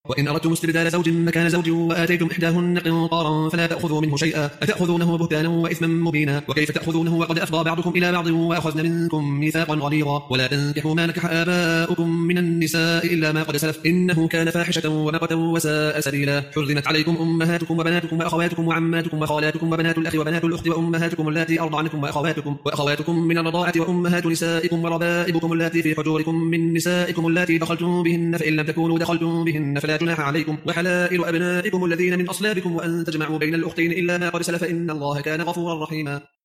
وإن أردتم استبدال زوج مكان زوج وآتيتم إحداهن قنطارا فلا تأخذوا منه شيئا أتأخذونه بهتانا وإثما مبينا وكيف تأخذونه وقد أفضى بعضكم إلى بعض وأخذن منكم ميثاقا غليظا ولا تنكحوا ما نكح آباؤكم من النساء إلا ما قد سلف إنه كان فاحشة ومقتا وساء سبيلا حرمت عليكم أمهاتكم وبناتكم وأخواتكم وعماتكم وخالاتكم وبنات الأخ وبنات الأخت وأمهاتكم اللاتي أرضعنكم وأخواتكم من الرضاعة وأمهات نسائكم وربائبكم اللاتي في حجوركم من نسائكم اللاتي دخلتم بهن فإن لم تكونوا دخلتم بهن فلا جناح عليكم وحلائل أبنائكم الذين من أصلابكم وأن تجمعوا بين الأختين إلا ما قد سلف إن الله كان غفورا رحيما